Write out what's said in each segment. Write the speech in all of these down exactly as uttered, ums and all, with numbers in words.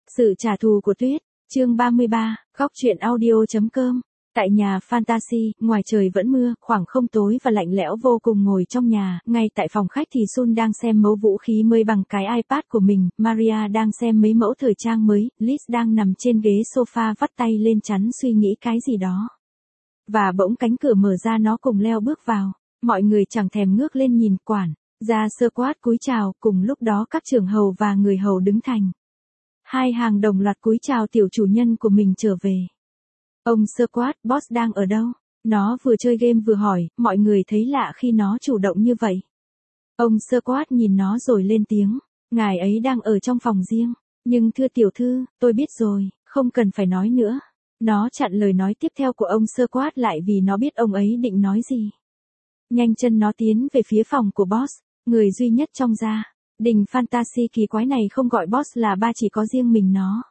Sự trả thù của Tuyết, chương ba mươi ba, góc truyện audio.com. Tại nhà Fantasy, ngoài trời vẫn mưa, khoảng không tối và lạnh lẽo vô cùng. Ngồi trong nhà, ngay tại phòng khách thì Sun đang xem mẫu vũ khí mới bằng cái iPad của mình, Maria đang xem mấy mẫu thời trang mới, Liz đang nằm trên ghế sofa vắt tay lên chắn suy nghĩ cái gì đó. Và bỗng cánh cửa mở ra, nó cùng Leo bước vào. Mọi người chẳng thèm ngước lên nhìn. Quản gia sơ quát cúi chào, cùng lúc đó các trưởng hầu và người hầu đứng thành hai hàng đồng loạt cúi chào tiểu chủ nhân của mình trở về. Ông sơ quát, boss đang ở đâu? Nó vừa chơi game vừa hỏi, mọi người thấy lạ khi nó chủ động như vậy. Ông sơ quát nhìn nó rồi lên tiếng, ngài ấy đang ở trong phòng riêng. Nhưng thưa tiểu thư, tôi biết rồi, không cần phải nói nữa. Nó chặn lời nói tiếp theo của ông sơ quát lại vì nó biết ông ấy định nói gì. Nhanh chân nó tiến về phía phòng của boss, người duy nhất trong gia đình Fantasy kỳ quái này không gọi boss là ba, chỉ có riêng mình nó.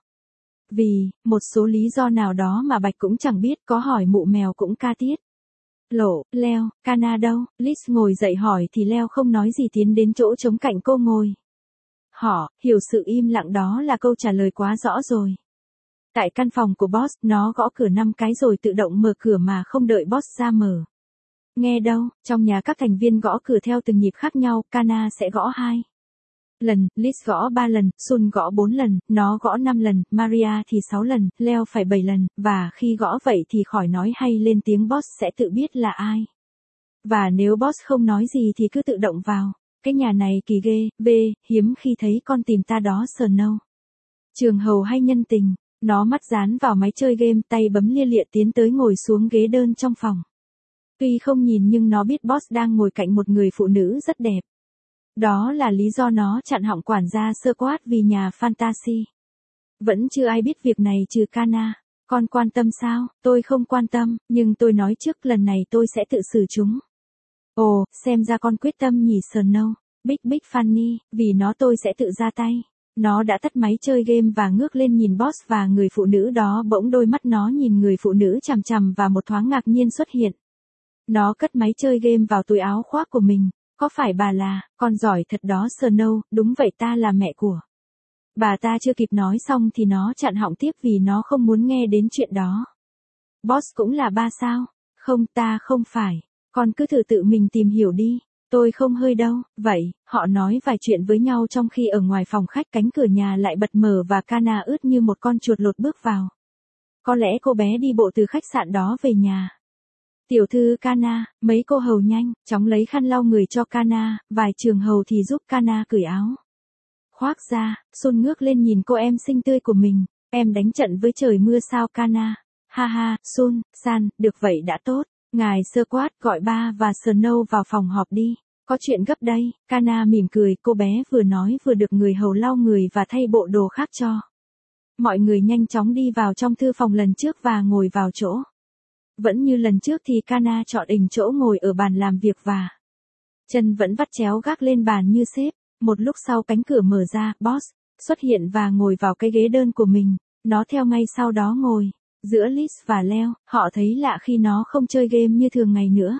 Vì một số lý do nào đó mà Bạch cũng chẳng biết, có hỏi mụ mèo cũng ca tiết. Lộ, Leo, Kana đâu? Liz ngồi dậy hỏi thì Leo không nói gì tiến đến chỗ trống cạnh cô ngồi. Họ hiểu sự im lặng đó là câu trả lời quá rõ rồi. Tại căn phòng của boss, nó gõ cửa năm cái rồi tự động mở cửa mà không đợi boss ra mở. Nghe đâu, trong nhà các thành viên gõ cửa theo từng nhịp khác nhau, Kana sẽ gõ hai lần, Liz gõ ba lần, Sun gõ bốn lần, nó gõ năm lần, Maria thì sáu lần, Leo phải bảy lần, và khi gõ vậy thì khỏi nói hay lên tiếng, boss sẽ tự biết là ai. Và nếu boss không nói gì thì cứ tự động vào. Cái nhà này kỳ ghê, b, hiếm khi thấy con tìm ta đó Snow. Trường hầu hay nhân tình, nó mắt dán vào máy chơi game, tay bấm lia lịa tiến tới ngồi xuống ghế đơn trong phòng. Tuy không nhìn nhưng nó biết boss đang ngồi cạnh một người phụ nữ rất đẹp. Đó là lý do nó chặn họng quản gia sơ quát vì nhà Fantasy. Vẫn chưa ai biết việc này trừ Kana. Con quan tâm sao? Tôi không quan tâm, nhưng tôi nói trước lần này tôi sẽ tự xử chúng. Ồ, xem ra con quyết tâm nhỉ Snow. Big Big Funny, vì nó tôi sẽ tự ra tay. Nó đã tắt máy chơi game và ngước lên nhìn boss và người phụ nữ đó, bỗng đôi mắt nó nhìn người phụ nữ chằm chằm và một thoáng ngạc nhiên xuất hiện. Nó cất máy chơi game vào túi áo khoác của mình. Có phải bà là, con giỏi thật đó Snow, đúng vậy ta là mẹ của. Bà ta chưa kịp nói xong thì nó chặn họng tiếp vì nó không muốn nghe đến chuyện đó. Boss cũng là ba sao? Không, ta không phải. Con cứ thử tự mình tìm hiểu đi. Tôi không hơi đâu. Vậy, họ nói vài chuyện với nhau trong khi ở ngoài phòng khách cánh cửa nhà lại bật mở và Kana ướt như một con chuột lột bước vào. Có lẽ cô bé đi bộ từ khách sạn đó về nhà. Tiểu thư Kana, mấy cô hầu nhanh, chóng lấy khăn lau người cho Kana, vài trường hầu thì giúp Kana cởi áo. Khoác ra, Sun ngước lên nhìn cô em xinh tươi của mình, em đánh trận với trời mưa sao Kana? Ha ha, Sun, San, được vậy đã tốt, ngài sơ quát gọi ba và Snow vào phòng họp đi, có chuyện gấp đây, Kana mỉm cười, cô bé vừa nói vừa được người hầu lau người và thay bộ đồ khác cho. Mọi người nhanh chóng đi vào trong thư phòng lần trước và ngồi vào chỗ. Vẫn như lần trước thì Kana chọn ình chỗ ngồi ở bàn làm việc và chân vẫn vắt chéo gác lên bàn như sếp. Một lúc sau cánh cửa mở ra, boss xuất hiện và ngồi vào cái ghế đơn của mình. Nó theo ngay sau đó ngồi giữa Liz và Leo. Họ thấy lạ khi nó không chơi game như thường ngày nữa.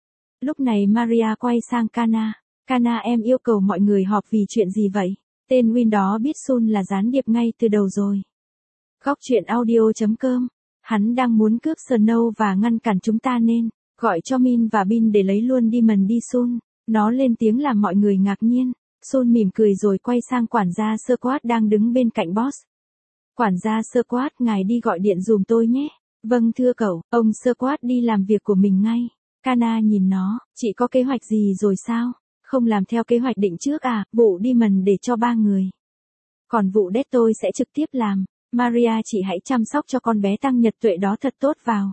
Lúc này Maria quay sang Kana. Kana, em yêu cầu mọi người họp vì chuyện gì vậy? Tên Win đó biết Sun là gián điệp ngay từ đầu rồi. Góc truyện audio.com. Hắn đang muốn cướp Snow và ngăn cản chúng ta nên gọi cho Min và Bin để lấy luôn Demon đi Sun. Nó lên tiếng làm mọi người ngạc nhiên. Sun mỉm cười rồi quay sang quản gia sơ quát đang đứng bên cạnh boss. Quản gia sơ quát, ngài đi gọi điện dùm tôi nhé. Vâng thưa cậu, ông sơ quát đi làm việc của mình ngay. Kana nhìn nó, chị có kế hoạch gì rồi sao? Không làm theo kế hoạch định trước à, vụ Demon để cho ba người. Còn vụ Death tôi sẽ trực tiếp làm. Maria, chị hãy chăm sóc cho con bé tăng nhật tuệ đó thật tốt vào.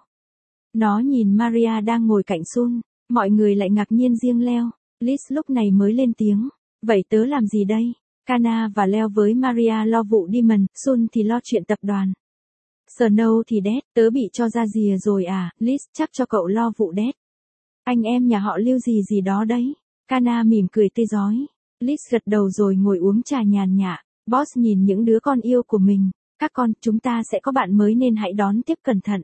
Nó nhìn Maria đang ngồi cạnh Sun, mọi người lại ngạc nhiên riêng Leo. Liz lúc này mới lên tiếng, vậy tớ làm gì đây? Kana và Leo với Maria lo vụ Demon, Sun thì lo chuyện tập đoàn. Snow thì Death, tớ bị cho ra rìa rồi à, Liz chắc cho cậu lo vụ Death. Anh em nhà họ Lưu gì gì đó đấy. Kana mỉm cười tươi rói. Liz gật đầu rồi ngồi uống trà nhàn nhã. Boss nhìn những đứa con yêu của mình. Các con, chúng ta sẽ có bạn mới nên hãy đón tiếp cẩn thận.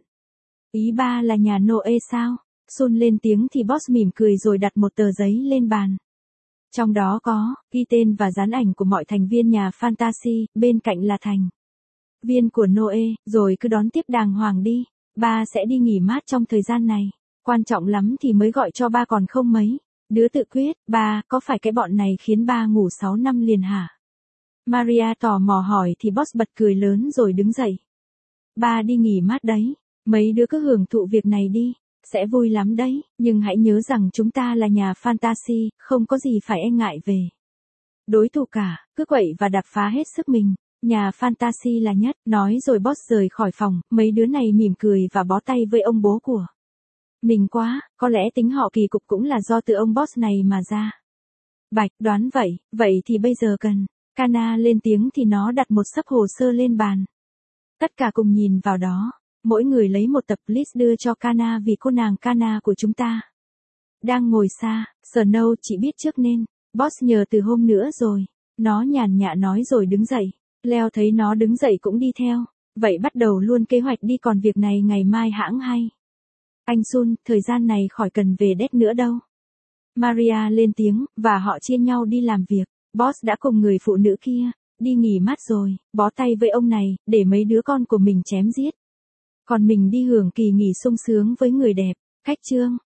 Ý ba là nhà Noe sao? Sun lên tiếng thì boss mỉm cười rồi đặt một tờ giấy lên bàn. Trong đó có ghi tên và dán ảnh của mọi thành viên nhà Fantasy, bên cạnh là thành viên của Noe, rồi cứ đón tiếp đàng hoàng đi. Ba sẽ đi nghỉ mát trong thời gian này. Quan trọng lắm thì mới gọi cho ba còn không mấy. Đứa tự quyết, ba, có phải cái bọn này khiến ba ngủ sáu năm liền hả? Maria tò mò hỏi thì boss bật cười lớn rồi đứng dậy. Ba đi nghỉ mát đấy. Mấy đứa cứ hưởng thụ việc này đi. Sẽ vui lắm đấy, nhưng hãy nhớ rằng chúng ta là nhà fantasy, không có gì phải e ngại về đối thủ cả, cứ quậy và đập phá hết sức mình. Nhà fantasy là nhất, nói rồi boss rời khỏi phòng, mấy đứa này mỉm cười và bó tay với ông bố của mình quá, có lẽ tính họ kỳ cục cũng là do từ ông boss này mà ra. Bạch đoán vậy, vậy thì bây giờ cần. Kana lên tiếng thì nó đặt một xấp hồ sơ lên bàn. Tất cả cùng nhìn vào đó. Mỗi người lấy một tập list đưa cho Kana vì cô nàng Kana của chúng ta đang ngồi xa. Snow chỉ biết trước nên. Boss nhờ từ hôm nữa rồi. Nó nhàn nhã nói rồi đứng dậy. Leo thấy nó đứng dậy cũng đi theo. Vậy bắt đầu luôn kế hoạch đi, còn việc này ngày mai hãng hay. Anh Sun, thời gian này khỏi cần về đét nữa đâu. Maria lên tiếng, và họ chia nhau đi làm việc. Boss đã cùng người phụ nữ kia đi nghỉ mát rồi, bó tay với ông này, để mấy đứa con của mình chém giết. Còn mình đi hưởng kỳ nghỉ sung sướng với người đẹp. Khách trương.